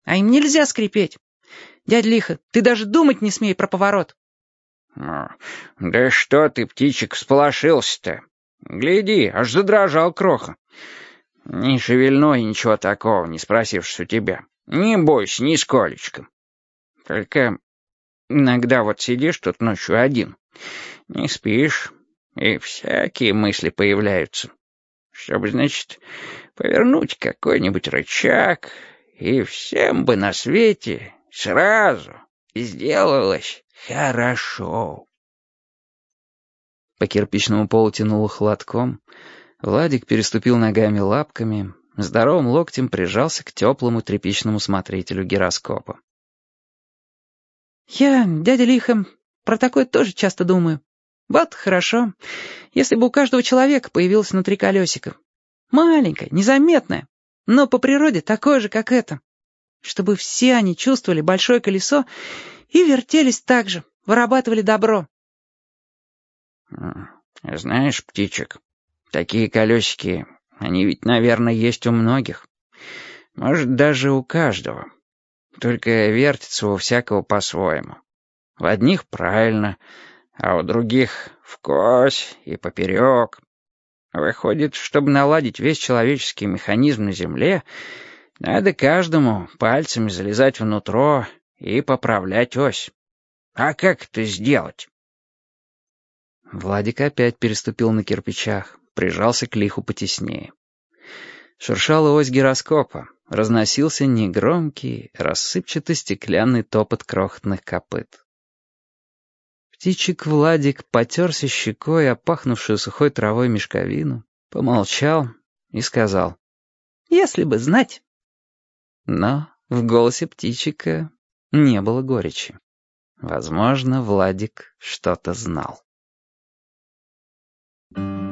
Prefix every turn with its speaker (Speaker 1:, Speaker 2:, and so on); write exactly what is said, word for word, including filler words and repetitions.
Speaker 1: А им нельзя скрипеть. Дядя Лиха, ты даже думать не смей про поворот.
Speaker 2: Ну, да что ты, птичек, всполошился-то? Гляди, аж задрожал Кроха. Не шевельну и ничего такого, не спросившись у тебя. Не бойся, нисколечко. Только иногда вот сидишь тут ночью один, не спишь, и всякие мысли появляются. Чтобы, значит, повернуть какой-нибудь рычаг, и всем бы на свете сразу сделалось хорошо.
Speaker 3: По кирпичному полу тянуло холодком. Владик переступил ногами лапками, здоровым локтем прижался к теплому тряпичному смотрителю гироскопа.
Speaker 1: Я, дядя Лиха, про такое тоже часто думаю. Вот хорошо, если бы у каждого человека появилось внутри колесико. Маленькое, незаметное, но по природе такое же, как это. Чтобы все они чувствовали большое колесо и вертелись так же, вырабатывали добро.
Speaker 2: Знаешь, птичек, такие колесики, они ведь, наверное, есть у многих. Может, даже у каждого. Только вертится у всякого по-своему. В одних правильно, а у других вкось и поперек. Выходит, чтобы наладить весь человеческий механизм на Земле, надо каждому пальцами залезать внутрь и поправлять ось. А как это сделать?
Speaker 3: Владик опять переступил на кирпичах, прижался к Лиху потеснее. Шуршала ось гироскопа, разносился негромкий, рассыпчато-стеклянный топот крохотных копыт. Птичек Владик потерся щекой о пахнувшую сухой травой мешковину, помолчал и сказал:
Speaker 1: «Если бы знать».
Speaker 3: Но в голосе птичика не было горечи. Возможно, Владик что-то знал. Thank you.